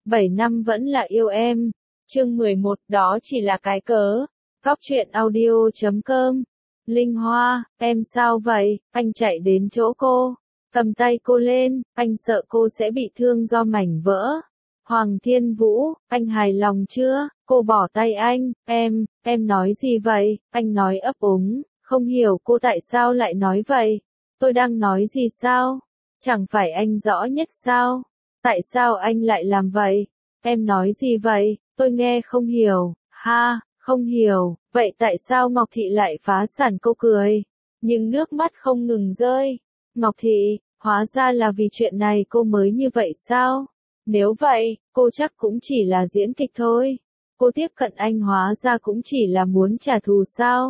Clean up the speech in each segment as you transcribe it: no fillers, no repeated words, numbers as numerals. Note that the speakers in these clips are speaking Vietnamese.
7 năm vẫn là yêu em. Chương 11, đó chỉ là cái cớ. Góc truyện audio.com. Linh Hoa, em sao vậy? Anh chạy đến chỗ cô, cầm tay cô lên, anh sợ cô sẽ bị thương do mảnh vỡ. Hoàng Thiên Vũ, anh hài lòng chưa? Cô bỏ tay anh, em nói gì vậy? Anh nói ấp úng, không hiểu cô tại sao lại nói vậy. Tôi đang nói gì sao? Chẳng phải anh rõ nhất sao? Tại sao anh lại làm vậy? Em nói gì vậy? Tôi nghe không hiểu. Ha, không hiểu. Vậy tại sao Ngọc Thị lại phá sản? Cô cười, nhưng nước mắt không ngừng rơi. Ngọc Thị, hóa ra là vì chuyện này cô mới như vậy sao? Nếu vậy, cô chắc cũng chỉ là diễn kịch thôi. Cô tiếp cận anh hóa ra cũng chỉ là muốn trả thù sao?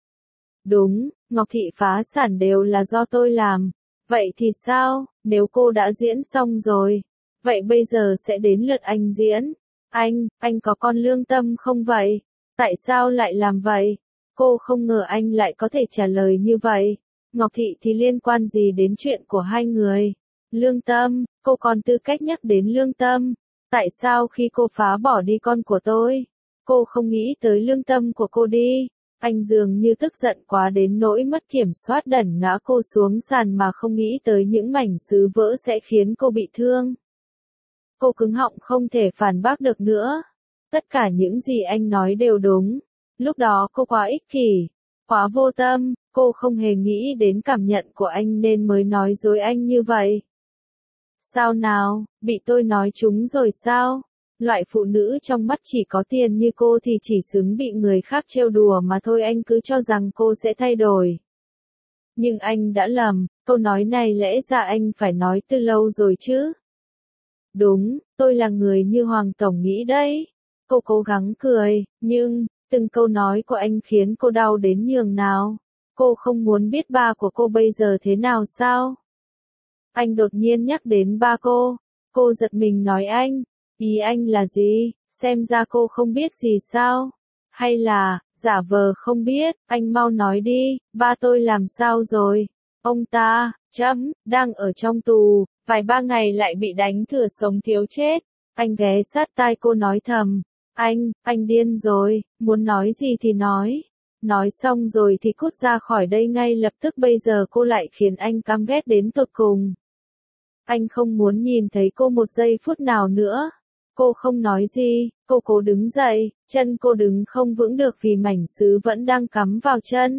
Đúng, Ngọc Thị phá sản đều là do tôi làm. Vậy thì sao, nếu cô đã diễn xong rồi? Vậy bây giờ sẽ đến lượt anh diễn. Anh có con lương tâm không vậy? Tại sao lại làm vậy? Cô không ngờ anh lại có thể trả lời như vậy. Ngọc Thị thì liên quan gì đến chuyện của hai người? Lương tâm, cô còn tư cách nhắc đến lương tâm. Tại sao khi cô phá bỏ đi con của tôi, cô không nghĩ tới lương tâm của cô đi? Anh dường như tức giận quá đến nỗi mất kiểm soát đẩy ngã cô xuống sàn mà không nghĩ tới những mảnh sứ vỡ sẽ khiến cô bị thương. Cô cứng họng không thể phản bác được nữa. Tất cả những gì anh nói đều đúng. Lúc đó cô quá ích kỷ, quá vô tâm, cô không hề nghĩ đến cảm nhận của anh nên mới nói dối anh như vậy. Sao nào, bị tôi nói trúng rồi sao? Loại phụ nữ trong mắt chỉ có tiền như cô thì chỉ xứng bị người khác trêu đùa mà thôi, anh cứ cho rằng cô sẽ thay đổi. Nhưng anh đã lầm, câu nói này lẽ ra anh phải nói từ lâu rồi chứ. Đúng, tôi là người như Hoàng Tổng nghĩ đấy. Cô cố gắng cười, nhưng, từng câu nói của anh khiến cô đau đến nhường nào. Cô không muốn biết ba của cô bây giờ thế nào sao? Anh đột nhiên nhắc đến ba cô giật mình nói ý anh là gì? Xem ra cô không biết gì sao? Hay là, giả vờ không biết, anh mau nói đi, ba tôi làm sao rồi? Ông ta, đang ở trong tù, vài ba ngày lại bị đánh thừa sống thiếu chết. Anh ghé sát tai cô nói thầm, anh điên rồi, muốn nói gì thì nói. Nói xong rồi thì cút ra khỏi đây ngay lập tức, bây giờ cô lại khiến anh căm ghét đến tột cùng. Anh không muốn nhìn thấy cô một giây phút nào nữa. Cô không nói gì, cô cố đứng dậy, chân cô đứng không vững được vì mảnh sứ vẫn đang cắm vào chân.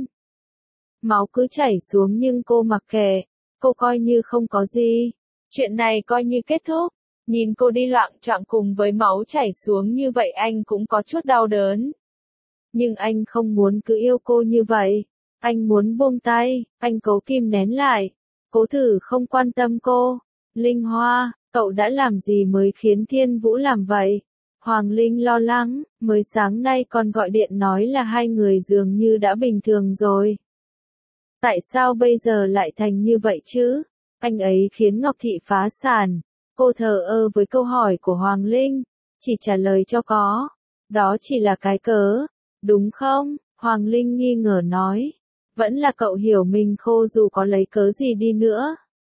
Máu cứ chảy xuống nhưng cô mặc kệ, cô coi như không có gì. Chuyện này coi như kết thúc. Nhìn cô đi loạng choạng cùng với máu chảy xuống như vậy anh cũng có chút đau đớn. Nhưng anh không muốn cứ yêu cô như vậy. Anh muốn buông tay, anh cố kìm nén lại. Cố thử không quan tâm cô. Linh Hoa, cậu đã làm gì mới khiến Thiên Vũ làm vậy? Hoàng Linh lo lắng, mới sáng nay còn gọi điện nói là hai người dường như đã bình thường rồi. Tại sao bây giờ lại thành như vậy chứ? Anh ấy khiến Ngọc Thị phá sản. Cô thờ ơ với câu hỏi của Hoàng Linh, chỉ trả lời cho có. Đó chỉ là cái cớ, đúng không? Hoàng Linh nghi ngờ nói. Vẫn là cậu hiểu mình khô dù có lấy cớ gì đi nữa.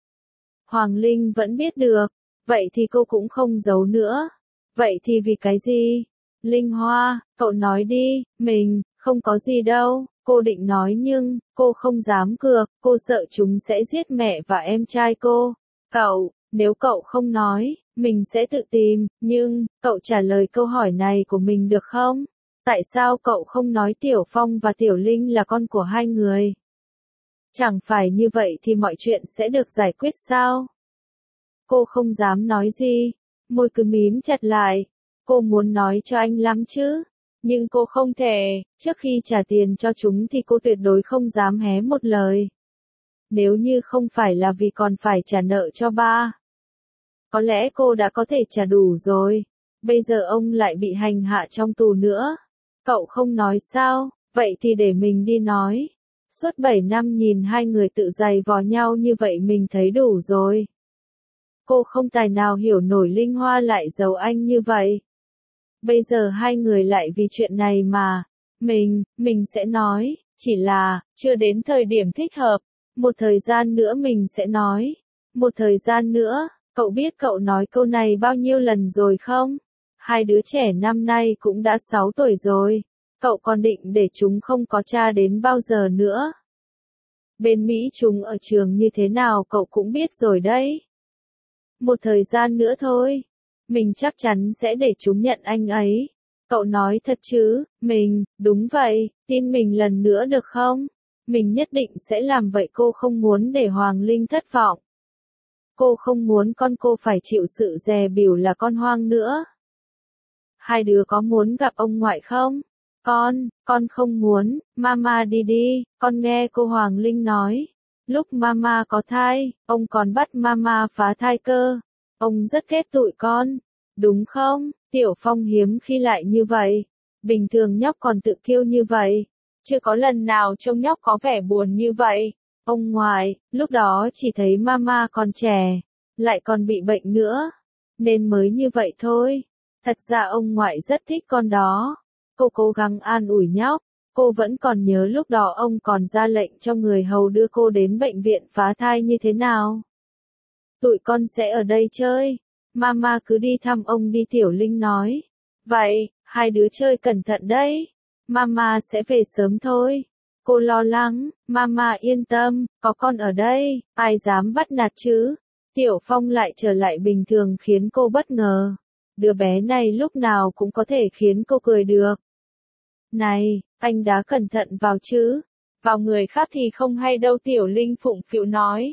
Hoàng Linh vẫn biết được, vậy thì cô cũng không giấu nữa. Vậy thì vì cái gì? Linh Hoa, cậu nói đi, mình, không có gì đâu, cô định nói nhưng, cô không dám cược, cô sợ chúng sẽ giết mẹ và em trai cô. Nếu cậu không nói, mình sẽ tự tìm, nhưng, cậu trả lời câu hỏi này của mình được không? Tại sao cậu không nói Tiểu Phong và Tiểu Linh là con của hai người? Chẳng phải như vậy thì mọi chuyện sẽ được giải quyết sao? Cô không dám nói gì, môi cứ mím chặt lại. Cô muốn nói cho anh lắm chứ, nhưng cô không thể, trước khi trả tiền cho chúng thì cô tuyệt đối không dám hé một lời. Nếu như không phải là vì còn phải trả nợ cho ba, có lẽ cô đã có thể trả đủ rồi. Bây giờ ông lại bị hành hạ trong tù nữa. Cậu không nói sao, vậy thì để mình đi nói. Suốt 7 năm nhìn hai người tự giày vò nhau như vậy mình thấy đủ rồi. Cô không tài nào hiểu nổi Linh Hoa lại giấu anh như vậy. Bây giờ hai người lại vì chuyện này mà. Mình sẽ nói, chỉ là, chưa đến thời điểm thích hợp. Một thời gian nữa mình sẽ nói. Một thời gian nữa, Cậu biết cậu nói câu này bao nhiêu lần rồi không? Hai đứa trẻ năm nay cũng đã 6 tuổi rồi. Cậu còn định để chúng không có cha đến bao giờ nữa? Bên Mỹ chúng ở trường như thế nào cậu cũng biết rồi đấy. Một thời gian nữa thôi. Mình chắc chắn sẽ để chúng nhận anh ấy. Cậu nói thật chứ? Mình, đúng vậy, tin mình lần nữa được không? Mình nhất định sẽ làm vậy, cô không muốn để Hoàng Linh thất vọng. Cô không muốn con cô phải chịu sự dè bỉu là con hoang nữa. Hai đứa có muốn gặp ông ngoại không? Con không muốn, mama đi đi, con nghe cô Hoàng Linh nói. Lúc mama có thai, ông còn bắt mama phá thai cơ. Ông rất ghét tụi con, đúng không? Tiểu Phong hiếm khi lại như vậy. Bình thường nhóc còn tự kiêu như vậy. Chưa có lần nào trông nhóc có vẻ buồn như vậy. Ông ngoại, lúc đó chỉ thấy mama còn trẻ, lại còn bị bệnh nữa, nên mới như vậy thôi. Thật ra ông ngoại rất thích con đó. Cô cố gắng an ủi nhóc. Cô vẫn còn nhớ lúc đó ông còn ra lệnh cho người hầu đưa cô đến bệnh viện phá thai như thế nào. Tụi con sẽ ở đây chơi. Mama cứ đi thăm ông đi, Tiểu Linh nói. Vậy, hai đứa chơi cẩn thận đấy. Mama sẽ về sớm thôi. Cô lo lắng, mama yên tâm, có con ở đây, ai dám bắt nạt chứ. Tiểu Phong lại trở lại bình thường khiến cô bất ngờ. Đứa bé này lúc nào cũng có thể khiến cô cười được. Này, anh đã cẩn thận vào chứ? Vào người khác thì không hay đâu, Tiểu Linh phụng phịu nói.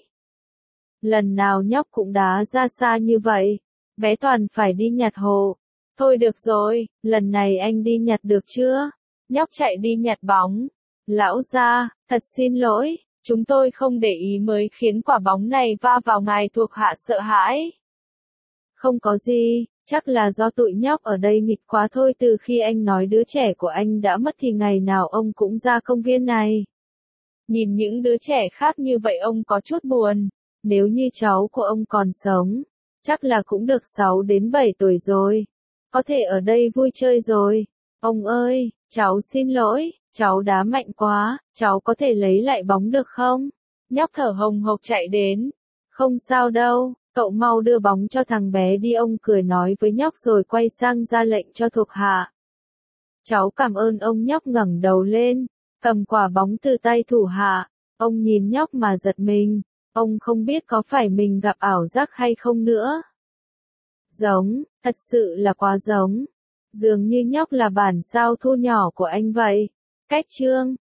Lần nào nhóc cũng đá ra xa như vậy, bé toàn phải đi nhặt hộ. Thôi được rồi, lần này anh đi nhặt được chưa? Nhóc chạy đi nhặt bóng. Lão gia, thật xin lỗi, chúng tôi không để ý mới khiến quả bóng này va vào ngài thuộc hạ sợ hãi. Không có gì, chắc là do tụi nhóc ở đây nghịch quá thôi, từ khi anh nói đứa trẻ của anh đã mất thì ngày nào ông cũng ra công viên này. Nhìn những đứa trẻ khác như vậy ông có chút buồn. Nếu như cháu của ông còn sống, chắc là cũng được 6 đến 7 tuổi rồi. Có thể ở đây vui chơi rồi. Ông ơi, cháu xin lỗi, cháu đá mạnh quá, cháu có thể lấy lại bóng được không? Nhóc thở hồng hộc chạy đến. Không sao đâu, cậu mau đưa bóng cho thằng bé đi, ông cười nói với nhóc rồi quay sang ra lệnh cho thuộc hạ. Cháu cảm ơn ông, nhóc ngẩng đầu lên, cầm quả bóng từ tay thủ hạ. Ông nhìn nhóc mà giật mình. Ông không biết có phải mình gặp ảo giác hay không nữa. Giống, thật sự là quá giống. Dường như nhóc là bản sao thu nhỏ của anh vậy. Cách chương